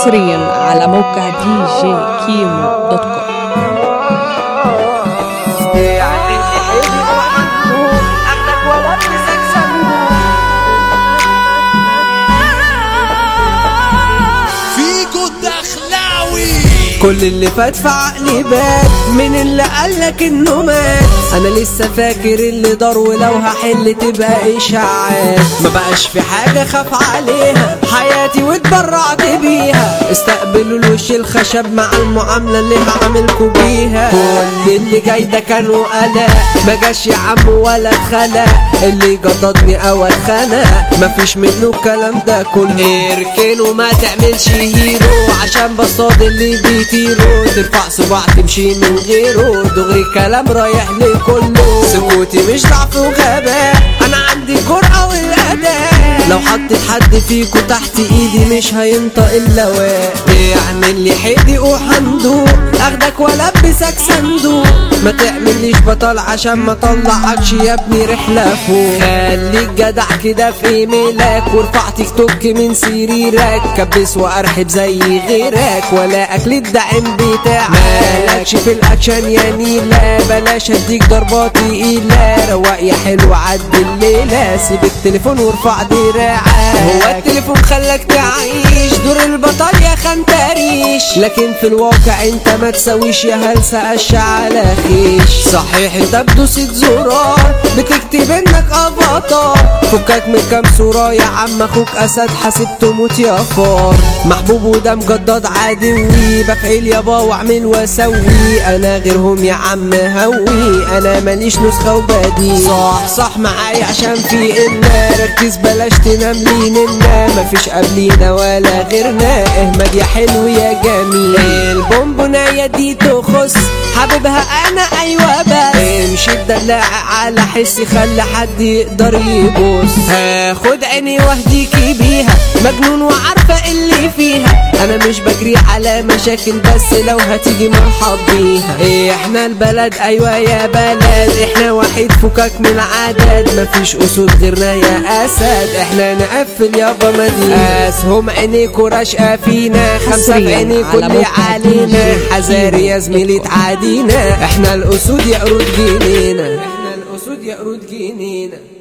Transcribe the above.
حصريا على موقع djkimo.com. يعني الحلم وعنده اخدك ولا بنسك فيكو الدخلاوي. كل اللي فات في عقلي بات من اللي قالك انه مات. انا لسه فاكر اللي دار ولو هحل تبقى اشاعات. ما بقاش في حاجة خاف عليها حياتي واتبرعت بيها. استقبلوا الوش الخشب مع المعاملة اللي هعملكوا بيها. كل اللي جاي ده كانوا قلق، ما جاش يا عم ولا اتخلق. اللي جددني او اتخنق مفيش منه الكلام ده كله. اركن وما تعملش هيرو عشان بصاد اللي بيطيروا. ترفع صباع تمشي من غيره دغري كلام رايح لكله. سكوتي مش ضعف وغباء، انا عندي الجرأة والاداء. لو حطيت حد فيكو تحت ايدي مش هينطق الا واق. اعمل لي حدق وحندوق اخدك والبسك صندوق. ما تعمليش بطل عشان ما طلعكش يا ابني رحلة فوق. خليك جدع كده في ايميلك وارفع تيك توك من سريرك. كبس وارحب زي غيرك ولا اكل الدعم بتاعك. مالكش في الاكشن يا نيلة، بلاش اديك ضربات تقيلة. رواق يا حلو عد الليلة، سيب التليفون وارفع دراعك. هو التليفون خلاك تعيش دور البطل يا خنتريش، لكن في الواقع انت ما تسويش يا هلسة قش على خيش. صحيح انت بدوسة زرار بتكتب انك افاتار. فكك من كام صورة يا عم، اخوك اسد حسبته موت يا فار. محبوب وده مجدد عدوي، بفعل يابا واعمل واسوي. انا غيرهم يا عم هوي، انا ماليش نسخة وبديل. صح معايا عشان في إنا ركز بلاش تنام لينا. مفيش قبلينا ولا غيرنا، اهمد يا حلو يا جميل. البونبوناية دي تخص حبيبها انا ايوه بس. امشي الدلع على حسي خلي حد يقدر يبص. هاخد عيني واهديكي بيها مجنون وعارفة اللي فيها. انا مش بجري على مشاكل بس لو هتيجي مرحب بيها. احنا البلد ايوه يا بلد، احنا واحد فكك من العدد. مفيش اسود غيرنا يا اسد، احنا نقفل يابا مدينة. اسهم عينيكوا راشقة فينا، خمسة في عينيكوا اللي علينا. حذاري يا زميلي تعادينا، احنا الاسود يا قرود جنينا. احنا الاسود يا قرود جنينا.